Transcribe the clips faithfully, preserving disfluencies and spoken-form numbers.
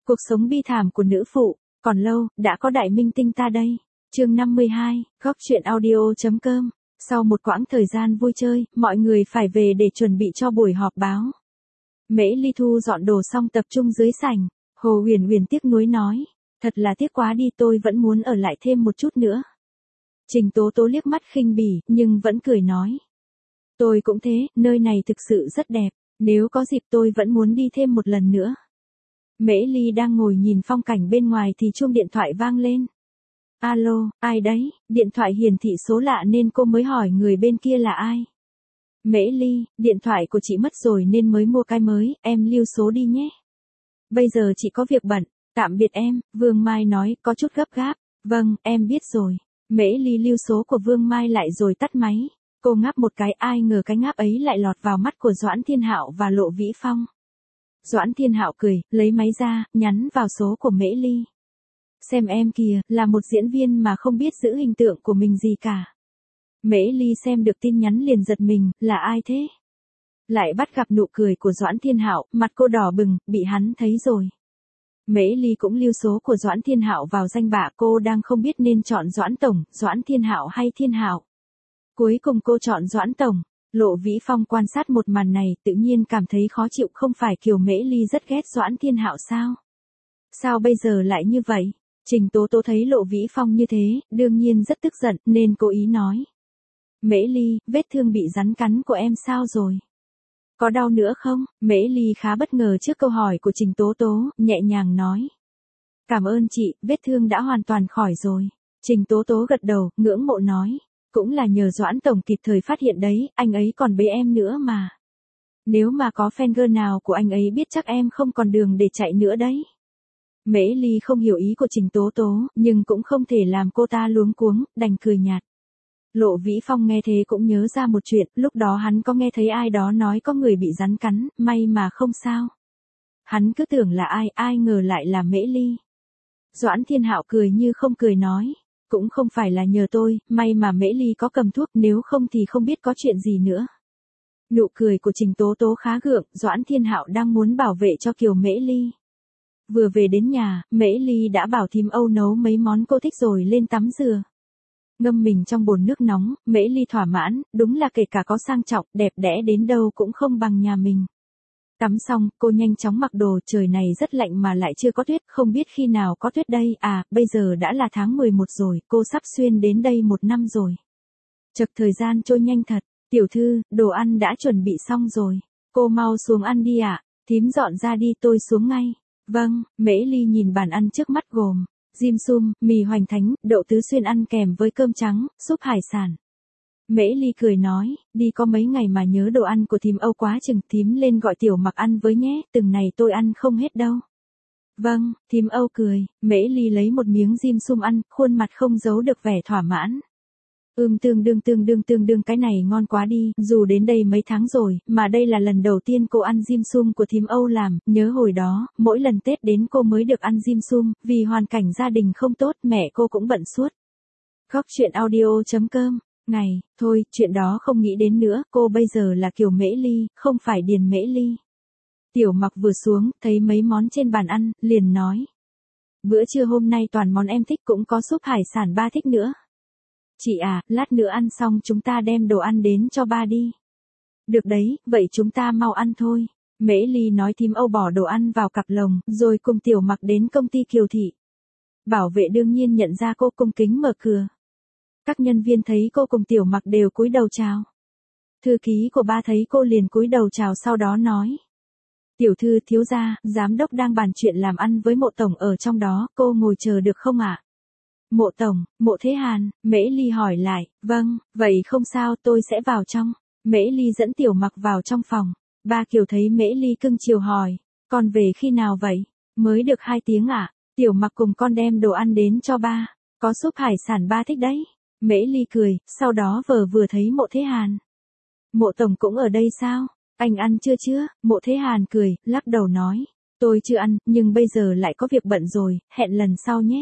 Cuộc sống bi thảm của nữ phụ, còn lâu, đã có đại minh tinh ta đây. Chương năm mươi hai, góc truyện audio.com. Sau một quãng thời gian vui chơi, mọi người phải về để chuẩn bị cho buổi họp báo. Mễ Ly thu dọn đồ xong tập trung dưới sảnh, Hồ Huyền Huyền tiếc nuối nói, thật là tiếc quá đi, tôi vẫn muốn ở lại thêm một chút nữa. Trình Tố Tố liếc mắt khinh bỉ, nhưng vẫn cười nói. Tôi cũng thế, nơi này thực sự rất đẹp, nếu có dịp tôi vẫn muốn đi thêm một lần nữa. Mễ Ly đang ngồi nhìn phong cảnh bên ngoài thì chuông điện thoại vang lên. Alo, ai đấy? Điện thoại hiển thị số lạ nên cô mới hỏi người bên kia là ai. Mễ Ly, điện thoại của chị mất rồi nên mới mua cái mới, em lưu số đi nhé. Bây giờ chị có việc bận, tạm biệt em, Vương Mai nói có chút gấp gáp. Vâng, em biết rồi. Mễ Ly lưu số của Vương Mai lại rồi tắt máy. Cô ngáp một cái, ai ngờ cái ngáp ấy lại lọt vào mắt của Doãn Thiên Hạo và Lộ Vĩ Phong. Doãn Thiên Hạo cười, lấy máy ra, nhắn vào số của Mễ Ly. Xem em kìa, là một diễn viên mà không biết giữ hình tượng của mình gì cả. Mễ Ly xem được tin nhắn liền giật mình, là ai thế? Lại bắt gặp nụ cười của Doãn Thiên Hạo, mặt cô đỏ bừng, bị hắn thấy rồi. Mễ Ly cũng lưu số của Doãn Thiên Hạo vào danh bạ, cô đang không biết nên chọn Doãn Tổng, Doãn Thiên Hạo hay Thiên Hạo. Cuối cùng cô chọn Doãn Tổng. Lộ Vĩ Phong quan sát một màn này, tự nhiên cảm thấy khó chịu, không phải Kiều Mễ Ly rất ghét Doãn Thiên Hạo sao? Sao bây giờ lại như vậy? Trình Tố Tố thấy Lộ Vĩ Phong như thế, đương nhiên rất tức giận, nên cố ý nói. Mễ Ly, vết thương bị rắn cắn của em sao rồi? Có đau nữa không? Mễ Ly khá bất ngờ trước câu hỏi của Trình Tố Tố, nhẹ nhàng nói. Cảm ơn chị, vết thương đã hoàn toàn khỏi rồi. Trình Tố Tố gật đầu, ngưỡng mộ nói. Cũng là nhờ Doãn Tổng kịp thời phát hiện đấy, anh ấy còn bế em nữa mà. Nếu mà có fan girl nào của anh ấy biết chắc em không còn đường để chạy nữa đấy. Mễ Ly không hiểu ý của Trình Tố Tố, nhưng cũng không thể làm cô ta luống cuống, đành cười nhạt. Lộ Vĩ Phong nghe thế cũng nhớ ra một chuyện, lúc đó hắn có nghe thấy ai đó nói có người bị rắn cắn, may mà không sao. Hắn cứ tưởng là ai, ai ngờ lại là Mễ Ly. Doãn Thiên Hạo cười như không cười nói. Cũng không phải là nhờ tôi, may mà Mễ Ly có cầm thuốc, nếu không thì không biết có chuyện gì nữa. Nụ cười của Trình Tố Tố khá gượng, Doãn Thiên Hạo đang muốn bảo vệ cho Kiều Mễ Ly. Vừa về đến nhà, Mễ Ly đã bảo thím Âu nấu mấy món cô thích rồi lên tắm rửa. Ngâm mình trong bồn nước nóng, Mễ Ly thỏa mãn, đúng là kể cả có sang trọng, đẹp đẽ đến đâu cũng không bằng nhà mình. Tắm xong, cô nhanh chóng mặc đồ, trời này rất lạnh mà lại chưa có tuyết, không biết khi nào có tuyết đây, à, bây giờ đã là tháng mười một rồi, cô sắp xuyên đến đây một năm rồi. Chật thời gian trôi nhanh thật, tiểu thư, đồ ăn đã chuẩn bị xong rồi, cô mau xuống ăn đi ạ, à? Thím dọn ra đi tôi xuống ngay. Vâng, Mễ Ly nhìn bàn ăn trước mắt gồm, dim sum, mì hoành thánh, đậu tứ xuyên ăn kèm với cơm trắng, súp hải sản. Mễ Ly cười nói, đi có mấy ngày mà nhớ đồ ăn của thím Âu quá chừng, thím lên gọi Tiểu Mặc ăn với nhé, từng này tôi ăn không hết đâu. Vâng, thím Âu cười, Mễ Ly lấy một miếng dim sum ăn, khuôn mặt không giấu được vẻ thỏa mãn. Ưm tương đương tương đương tương đương cái này ngon quá đi, dù đến đây mấy tháng rồi, mà đây là lần đầu tiên cô ăn dim sum của thím Âu làm, nhớ hồi đó, mỗi lần Tết đến cô mới được ăn dim sum, vì hoàn cảnh gia đình không tốt, mẹ cô cũng bận suốt. Góc truyện audio.com. Ngày, thôi, chuyện đó không nghĩ đến nữa, cô bây giờ là Kiều Mễ Ly, không phải Điền Mễ Ly. Tiểu Mặc vừa xuống, thấy mấy món trên bàn ăn, liền nói. Bữa trưa hôm nay toàn món em thích, cũng có súp hải sản ba thích nữa. Chị à, lát nữa ăn xong chúng ta đem đồ ăn đến cho ba đi. Được đấy, vậy chúng ta mau ăn thôi. Mễ Ly nói thím Âu bỏ đồ ăn vào cặp lồng, rồi cùng Tiểu Mặc đến công ty Kiều Thị. Bảo vệ đương nhiên nhận ra cô, cung kính mở cửa. Các nhân viên thấy cô cùng Tiểu Mặc đều cúi đầu chào. Thư ký của ba thấy cô liền cúi đầu chào, sau đó nói. Tiểu thư, thiếu gia, giám đốc đang bàn chuyện làm ăn với Mộ Tổng ở trong đó, cô ngồi chờ được không ạ? Mộ Tổng, Mộ Thế Hàn, Mễ Ly hỏi lại, vâng, vậy không sao, tôi sẽ vào trong. Mễ Ly dẫn Tiểu Mặc vào trong phòng. Ba Kiều thấy Mễ Ly cưng chiều hỏi, con về khi nào vậy? Mới được hai tiếng ạ. À? Tiểu Mặc cùng con đem đồ ăn đến cho ba. Có súp hải sản ba thích đấy. Mễ Ly cười, sau đó vờ vừa thấy Mộ Thế Hàn. Mộ Tổng cũng ở đây sao? Anh ăn chưa chưa? Mộ Thế Hàn cười, lắc đầu nói. Tôi chưa ăn, nhưng bây giờ lại có việc bận rồi, hẹn lần sau nhé.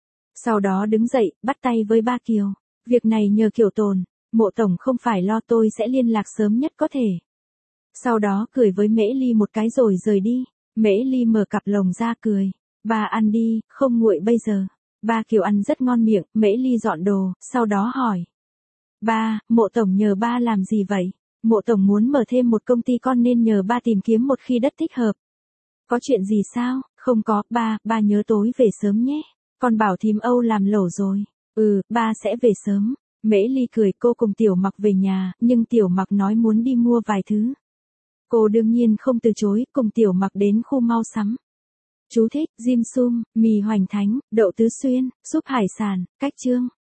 Sau đó đứng dậy, bắt tay với ba Kiều. Việc này nhờ Kiều Tồn. Mộ Tổng không phải lo, tôi sẽ liên lạc sớm nhất có thể. Sau đó cười với Mễ Ly một cái rồi rời đi. Mễ Ly mở cặp lồng ra cười. Ba ăn đi, không nguội bây giờ. Ba Kiều ăn rất ngon miệng, Mễ Ly dọn đồ, sau đó hỏi. Ba, Mộ tổng nhờ ba làm gì vậy? Mộ tổng muốn mở thêm một công ty con nên nhờ ba tìm kiếm một khi đất thích hợp. Có chuyện gì sao? Không có, ba, ba nhớ tối về sớm nhé. Con bảo thím Âu làm lẩu rồi. Ừ, ba sẽ về sớm. Mễ Ly cười, cô cùng Tiểu Mặc về nhà, nhưng Tiểu Mặc nói muốn đi mua vài thứ. Cô đương nhiên không từ chối, cùng Tiểu Mặc đến khu mau sắm. Chú thích, dim sum, mì hoành thánh, đậu tứ xuyên, súp hải sản, cách trương.